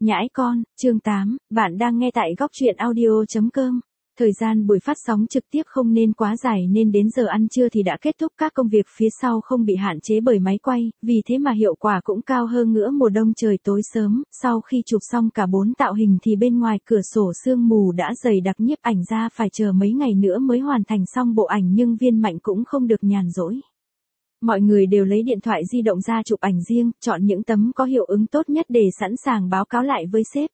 Nhãi con, chương 8, bạn đang nghe tại góc truyện audio.com. Thời gian buổi phát sóng trực tiếp không nên quá dài nên đến giờ ăn trưa thì đã kết thúc, các công việc phía sau không bị hạn chế bởi máy quay, vì thế mà hiệu quả cũng cao hơn nữa. Mùa đông trời tối sớm, sau khi chụp xong cả 4 tạo hình thì bên ngoài cửa sổ sương mù đã dày đặc, nhiếp ảnh ra phải chờ mấy ngày nữa mới hoàn thành xong bộ ảnh, nhưng Viên Mạnh cũng không được nhàn rỗi. Mọi người đều lấy điện thoại di động ra chụp ảnh riêng, chọn những tấm có hiệu ứng tốt nhất để sẵn sàng báo cáo lại với sếp.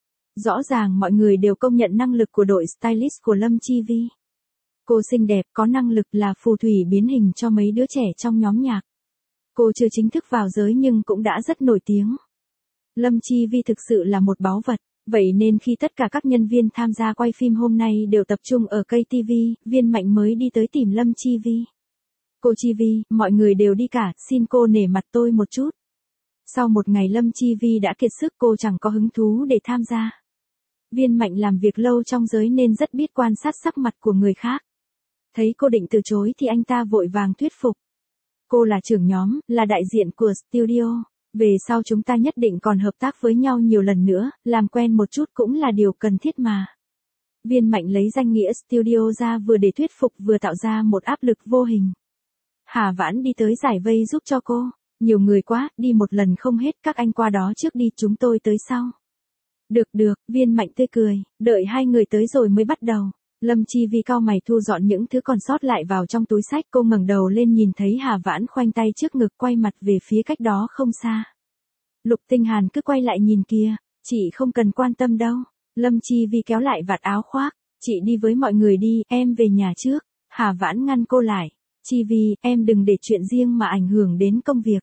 Rõ ràng mọi người đều công nhận năng lực của đội stylist của Lâm Chi Vi. Cô xinh đẹp, có năng lực, là phù thủy biến hình cho mấy đứa trẻ trong nhóm nhạc. Cô chưa chính thức vào giới nhưng cũng đã rất nổi tiếng. Lâm Chi Vi thực sự là một báu vật, vậy nên khi tất cả các nhân viên tham gia quay phim hôm nay đều tập trung ở cây TV, Viên Mạnh mới đi tới tìm Lâm Chi Vi. Cô Chi Vi, mọi người đều đi cả, xin cô nể mặt tôi một chút. Sau một ngày Lâm Chi Vi đã kiệt sức, cô chẳng có hứng thú để tham gia. Viên Mạnh làm việc lâu trong giới nên rất biết quan sát sắc mặt của người khác. Thấy cô định từ chối thì anh ta vội vàng thuyết phục. Cô là trưởng nhóm, là đại diện của studio. Về sau chúng ta nhất định còn hợp tác với nhau nhiều lần nữa, làm quen một chút cũng là điều cần thiết mà. Viên Mạnh lấy danh nghĩa studio ra vừa để thuyết phục vừa tạo ra một áp lực vô hình. Hà Vãn đi tới giải vây giúp cho cô. Nhiều người quá, đi một lần không hết, các anh qua đó trước đi, chúng tôi tới sau. Được, Viên Mạnh tươi cười, đợi hai người tới rồi mới bắt đầu. Lâm Chi Vi cau mày thu dọn những thứ còn sót lại vào trong túi xách, cô ngẩng đầu lên nhìn thấy Hà Vãn khoanh tay trước ngực quay mặt về phía cách đó không xa. Lục Tinh Hàn cứ quay lại nhìn kìa, chị không cần quan tâm đâu. Lâm Chi Vi kéo lại vạt áo khoác, chị đi với mọi người đi, em về nhà trước. Hà Vãn ngăn cô lại. Chi Vi, em đừng để chuyện riêng mà ảnh hưởng đến công việc.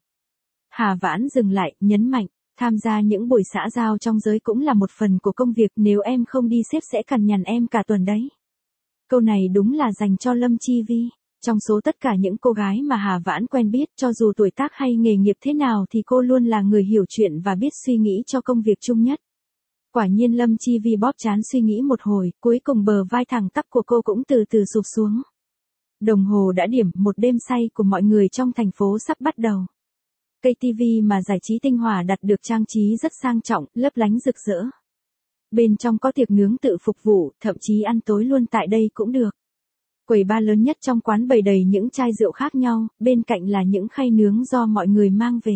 Hà Vãn dừng lại, nhấn mạnh, tham gia những buổi xã giao trong giới cũng là một phần của công việc, nếu em không đi sếp sẽ cằn nhằn em cả tuần đấy. Câu này đúng là dành cho Lâm Chi Vi. Trong số tất cả những cô gái mà Hà Vãn quen biết, cho dù tuổi tác hay nghề nghiệp thế nào thì cô luôn là người hiểu chuyện và biết suy nghĩ cho công việc chung nhất. Quả nhiên Lâm Chi Vi bóp trán suy nghĩ một hồi, cuối cùng bờ vai thẳng tắp của cô cũng từ từ sụp xuống. Đồng hồ đã điểm, một đêm say của mọi người trong thành phố sắp bắt đầu. Cây TV mà giải trí tinh hòa đặt được trang trí rất sang trọng, lấp lánh rực rỡ. Bên trong có tiệc nướng tự phục vụ, thậm chí ăn tối luôn tại đây cũng được. Quầy bar lớn nhất trong quán bày đầy những chai rượu khác nhau, bên cạnh là những khay nướng do mọi người mang về.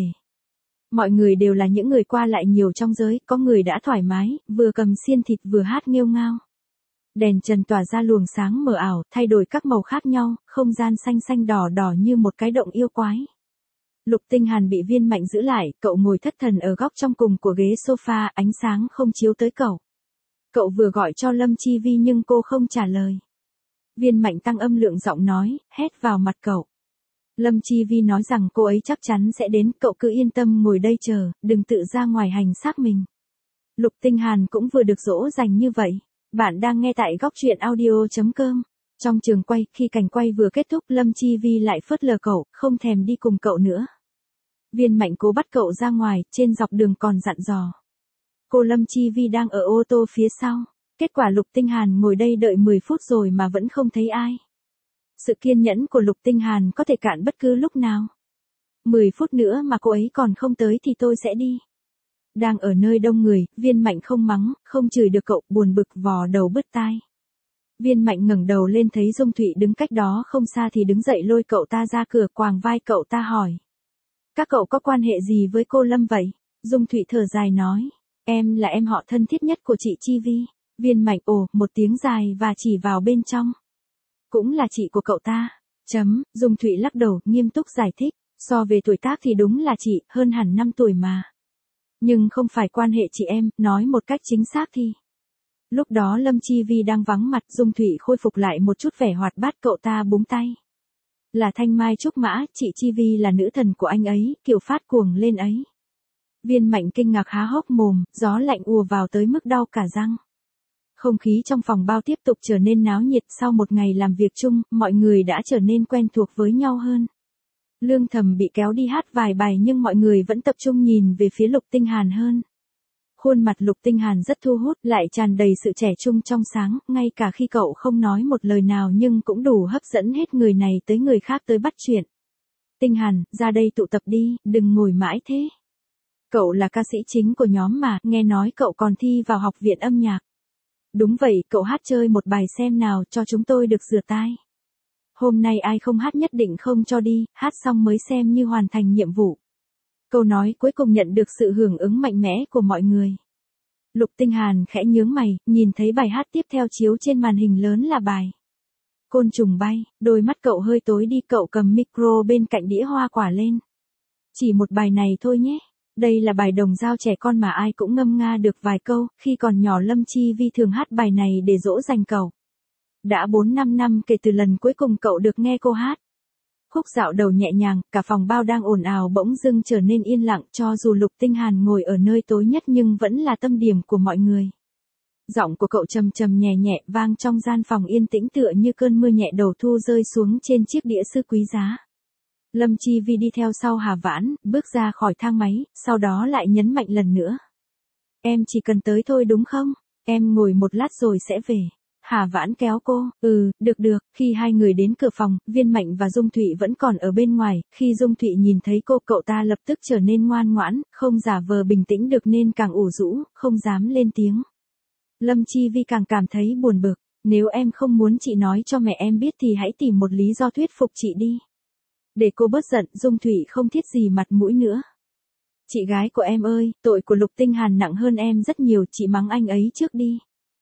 Mọi người đều là những người qua lại nhiều trong giới, có người đã thoải mái, vừa cầm xiên thịt vừa hát nghêu ngao. Đèn trần tỏa ra luồng sáng mờ ảo, thay đổi các màu khác nhau, không gian xanh xanh đỏ đỏ như một cái động yêu quái. Lục Tinh Hàn bị Viên Mạnh giữ lại, cậu ngồi thất thần ở góc trong cùng của ghế sofa, ánh sáng không chiếu tới cậu. Cậu vừa gọi cho Lâm Chi Vi nhưng cô không trả lời. Viên Mạnh tăng âm lượng giọng nói, hét vào mặt cậu. Lâm Chi Vi nói rằng cô ấy chắc chắn sẽ đến, cậu cứ yên tâm ngồi đây chờ, đừng tự ra ngoài hành xác mình. Lục Tinh Hàn cũng vừa được dỗ dành như vậy. Bạn đang nghe tại góc truyện audio.com. Trong trường quay, khi cảnh quay vừa kết thúc, Lâm Chi Vi lại phớt lờ cậu, không thèm đi cùng cậu nữa. Viên Mạnh cố bắt cậu ra ngoài, trên dọc đường còn dặn dò. Cô Lâm Chi Vi đang ở ô tô phía sau. Kết quả Lục Tinh Hàn ngồi đây đợi 10 phút rồi mà vẫn không thấy ai. Sự kiên nhẫn của Lục Tinh Hàn có thể cạn bất cứ lúc nào. 10 phút nữa mà cô ấy còn không tới thì tôi sẽ đi. Đang ở nơi đông người, Viên Mạnh không mắng, không chửi được cậu, buồn bực vò đầu bứt tai. Viên Mạnh ngẩng đầu lên thấy Dung Thụy đứng cách đó không xa thì đứng dậy lôi cậu ta ra cửa, quàng vai cậu ta hỏi. Các cậu có quan hệ gì với cô Lâm vậy? Dung Thụy thở dài nói. Em là em họ thân thiết nhất của chị Chi Vi. Viên Mạnh ồ một tiếng dài và chỉ vào bên trong. Cũng là chị của cậu ta. Dung Thụy lắc đầu, nghiêm túc giải thích. So về tuổi tác thì đúng là chị, hơn hẳn 5 tuổi mà. Nhưng không phải quan hệ chị em, nói một cách chính xác thì. Lúc đó Lâm Chi Vi đang vắng mặt, Dung Thụy khôi phục lại một chút vẻ hoạt bát, cậu ta búng tay. Là Thanh Mai Trúc Mã, chị Chi Vi là nữ thần của anh ấy, kiểu phát cuồng lên ấy. Viên Mạnh kinh ngạc há hốc mồm, gió lạnh ùa vào tới mức đau cả răng. Không khí trong phòng bao tiếp tục trở nên náo nhiệt, sau một ngày làm việc chung, mọi người đã trở nên quen thuộc với nhau hơn. Lương Thầm bị kéo đi hát vài bài nhưng mọi người vẫn tập trung nhìn về phía Lục Tinh Hàn hơn. Khuôn mặt Lục Tinh Hàn rất thu hút, lại tràn đầy sự trẻ trung trong sáng, ngay cả khi cậu không nói một lời nào nhưng cũng đủ hấp dẫn hết người này tới người khác tới bắt chuyện. Tinh Hàn, ra đây tụ tập đi, đừng ngồi mãi thế. Cậu là ca sĩ chính của nhóm mà, nghe nói cậu còn thi vào học viện âm nhạc. Đúng vậy, cậu hát chơi một bài xem nào cho chúng tôi được rửa tai. Hôm nay ai không hát nhất định không cho đi, hát xong mới xem như hoàn thành nhiệm vụ. Câu nói cuối cùng nhận được sự hưởng ứng mạnh mẽ của mọi người. Lục Tinh Hàn khẽ nhướng mày, nhìn thấy bài hát tiếp theo chiếu trên màn hình lớn là bài Côn trùng bay, đôi mắt cậu hơi tối đi, cậu cầm micro bên cạnh đĩa hoa quả lên. Chỉ một bài này thôi nhé. Đây là bài đồng dao trẻ con mà ai cũng ngâm nga được vài câu, khi còn nhỏ Lâm Chi Vi thường hát bài này để dỗ dành cậu. Đã 4-5 năm kể từ lần cuối cùng cậu được nghe cô hát. Khúc dạo đầu nhẹ nhàng, cả phòng bao đang ồn ào bỗng dưng trở nên yên lặng, cho dù Lục Tinh Hàn ngồi ở nơi tối nhất nhưng vẫn là tâm điểm của mọi người. Giọng của cậu trầm trầm nhẹ nhẹ vang trong gian phòng yên tĩnh tựa như cơn mưa nhẹ đầu thu rơi xuống trên chiếc đĩa sứ quý giá. Lâm Chi Vi đi theo sau Hà Vãn, bước ra khỏi thang máy, sau đó lại nhấn mạnh lần nữa. Em chỉ cần tới thôi đúng không? Em ngồi một lát rồi sẽ về. Hà Vãn kéo cô, được, khi hai người đến cửa phòng, Viên Mạnh và Dung Thụy vẫn còn ở bên ngoài, khi Dung Thụy nhìn thấy cô cậu ta lập tức trở nên ngoan ngoãn, không giả vờ bình tĩnh được nên càng ủ rũ, không dám lên tiếng. Lâm Chi Vi càng cảm thấy buồn bực, nếu em không muốn chị nói cho mẹ em biết thì hãy tìm một lý do thuyết phục chị đi. Để cô bớt giận, Dung Thụy không thiết gì mặt mũi nữa. Chị gái của em ơi, tội của Lục Tinh Hàn nặng hơn em rất nhiều, chị mắng anh ấy trước đi.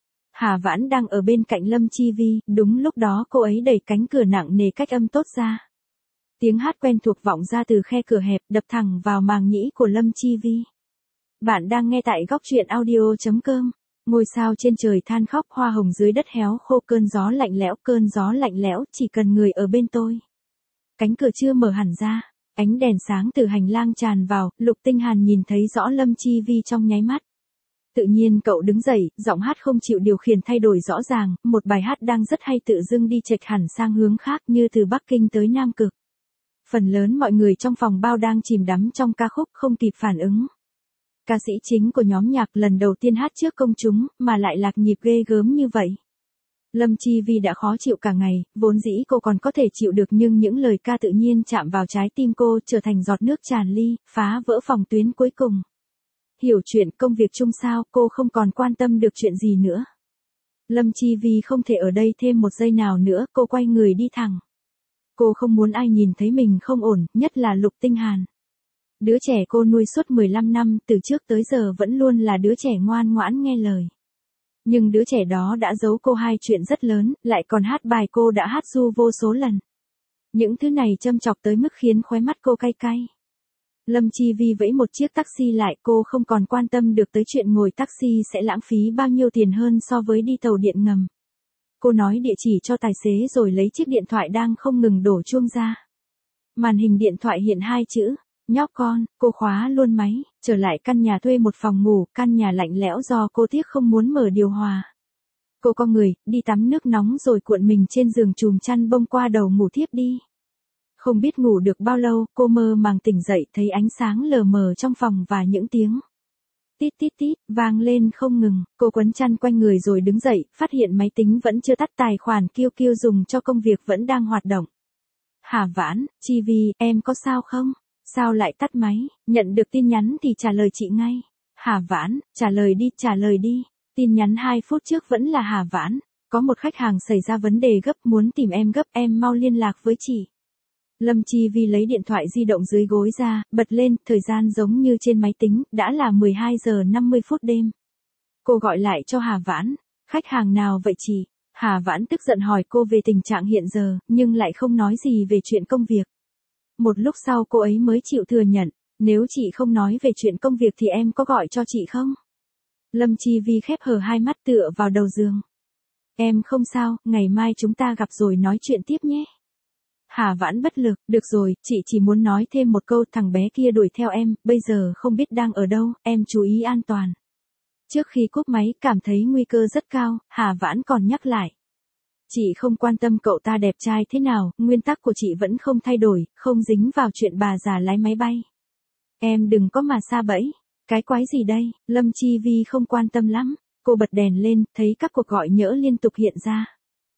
Hà Vãn đang ở bên cạnh Lâm Chi Vi, đúng lúc đó cô ấy đẩy cánh cửa nặng nề cách âm tốt ra. Tiếng hát quen thuộc vọng ra từ khe cửa hẹp, đập thẳng vào màng nhĩ của Lâm Chi Vi. Bạn đang nghe tại góc truyện audio.com. Ngôi sao trên trời than khóc, hoa hồng dưới đất héo khô, cơn gió lạnh lẽo, chỉ cần người ở bên tôi. Cánh cửa chưa mở hẳn ra, ánh đèn sáng từ hành lang tràn vào, Lục Tinh Hàn nhìn thấy rõ Lâm Chi Vi trong nháy mắt. Tự nhiên cậu đứng dậy, giọng hát không chịu điều khiển thay đổi rõ ràng, một bài hát đang rất hay tự dưng đi chệch hẳn sang hướng khác như từ Bắc Kinh tới Nam Cực. Phần lớn mọi người trong phòng bao đang chìm đắm trong ca khúc không kịp phản ứng. Ca sĩ chính của nhóm nhạc lần đầu tiên hát trước công chúng, mà lại lạc nhịp ghê gớm như vậy. Lâm Chi Vi đã khó chịu cả ngày, vốn dĩ cô còn có thể chịu được nhưng những lời ca tự nhiên chạm vào trái tim cô trở thành giọt nước tràn ly, phá vỡ phòng tuyến cuối cùng. Hiểu chuyện công việc chung sao, cô không còn quan tâm được chuyện gì nữa. Lâm Chi Vi không thể ở đây thêm một giây nào nữa, cô quay người đi thẳng. Cô không muốn ai nhìn thấy mình không ổn, nhất là Lục Tinh Hàn. Đứa trẻ cô nuôi suốt 15 năm, từ trước tới giờ vẫn luôn là đứa trẻ ngoan ngoãn nghe lời. Nhưng đứa trẻ đó đã giấu cô hai chuyện rất lớn, lại còn hát bài cô đã hát ru vô số lần. Những thứ này châm chọc tới mức khiến khóe mắt cô cay cay. Lâm Chi Vi vẫy một chiếc taxi lại, cô không còn quan tâm được tới chuyện ngồi taxi sẽ lãng phí bao nhiêu tiền hơn so với đi tàu điện ngầm. Cô nói địa chỉ cho tài xế rồi lấy chiếc điện thoại đang không ngừng đổ chuông ra. Màn hình điện thoại hiện hai chữ, nhóc con, cô khóa luôn máy, trở lại căn nhà thuê một phòng ngủ, căn nhà lạnh lẽo do cô tiếc không muốn mở điều hòa. Cô co người, đi tắm nước nóng rồi cuộn mình trên giường chùm chăn bông qua đầu ngủ thiếp đi. Không biết ngủ được bao lâu, cô mơ màng tỉnh dậy thấy ánh sáng lờ mờ trong phòng và những tiếng tít tít tít vang lên không ngừng. Cô quấn chăn quanh người rồi đứng dậy, phát hiện máy tính vẫn chưa tắt, tài khoản QQ dùng cho công việc vẫn đang hoạt động. Hà Vãn, Chi Vi, em có sao không? Sao lại tắt máy? Nhận được tin nhắn thì trả lời chị ngay. Hà Vãn, trả lời đi. Tin nhắn 2 phút trước vẫn là Hà Vãn. Có một khách hàng xảy ra vấn đề gấp, muốn tìm em gấp, em mau liên lạc với chị. Lâm Chi Vi lấy điện thoại di động dưới gối ra, bật lên, thời gian giống như trên máy tính, đã là 12 giờ 50 phút đêm. Cô gọi lại cho Hà Vãn. Khách hàng nào vậy chị? Hà Vãn tức giận hỏi cô về tình trạng hiện giờ, nhưng lại không nói gì về chuyện công việc. Một lúc sau cô ấy mới chịu thừa nhận, nếu chị không nói về chuyện công việc thì em có gọi cho chị không? Lâm Chi Vi khép hờ hai mắt tựa vào đầu giường. Em không sao, ngày mai chúng ta gặp rồi nói chuyện tiếp nhé. Hà Vãn bất lực, được rồi, chị chỉ muốn nói thêm một câu, thằng bé kia đuổi theo em, bây giờ không biết đang ở đâu, em chú ý an toàn. Trước khi cúp máy cảm thấy nguy cơ rất cao, Hà Vãn còn nhắc lại. Chị không quan tâm cậu ta đẹp trai thế nào, nguyên tắc của chị vẫn không thay đổi, không dính vào chuyện bà già lái máy bay. Em đừng có mà sa bẫy. Cái quái gì đây? Lâm Chi Vi không quan tâm lắm. Cô bật đèn lên, thấy các cuộc gọi nhỡ liên tục hiện ra.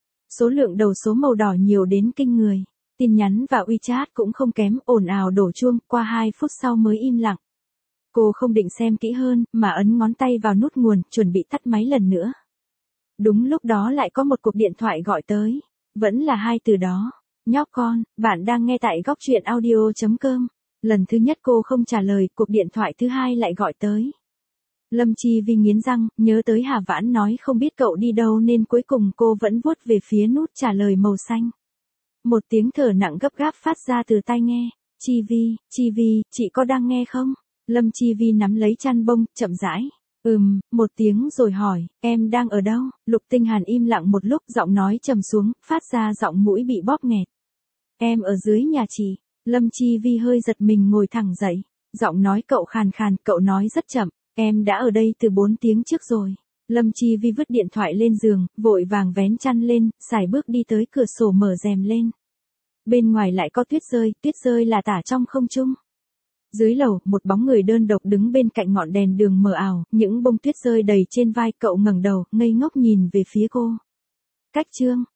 Số lượng đầu số màu đỏ nhiều đến kinh người. Tin nhắn và WeChat cũng không kém, ồn ào đổ chuông, qua 2 phút sau mới im lặng. Cô không định xem kỹ hơn, mà ấn ngón tay vào nút nguồn, chuẩn bị tắt máy lần nữa. Đúng lúc đó lại có một cuộc điện thoại gọi tới. Vẫn là hai từ đó. Nhóc con, bạn đang nghe tại góc truyện audio.com. Lần thứ nhất cô không trả lời, cuộc điện thoại thứ hai lại gọi tới. Lâm Chi Vi nghiến răng, nhớ tới Hà Vãn nói không biết cậu đi đâu nên cuối cùng cô vẫn vuốt về phía nút trả lời màu xanh. Một tiếng thở nặng gấp gáp phát ra từ tai nghe. Chi Vi, chị có đang nghe không? Lâm Chi Vi nắm lấy chăn bông, chậm rãi. Một tiếng rồi hỏi, em đang ở đâu? Lục Tinh Hàn im lặng một lúc, giọng nói trầm xuống, phát ra giọng mũi bị bóp nghẹt. Em ở dưới nhà chị. Lâm Chi Vi hơi giật mình ngồi thẳng dậy. Giọng nói cậu khàn khàn, cậu nói rất chậm. Em đã ở đây từ 4 tiếng trước rồi. Lâm Chi Vi vứt điện thoại lên giường, vội vàng vén chăn lên, sải bước đi tới cửa sổ mở rèm lên. Bên ngoài lại có tuyết rơi là tả trong không trung. Dưới lầu, một bóng người đơn độc đứng bên cạnh ngọn đèn đường mờ ảo, những bông tuyết rơi đầy trên vai, cậu ngẩng đầu, ngây ngốc nhìn về phía cô. Cách Trương,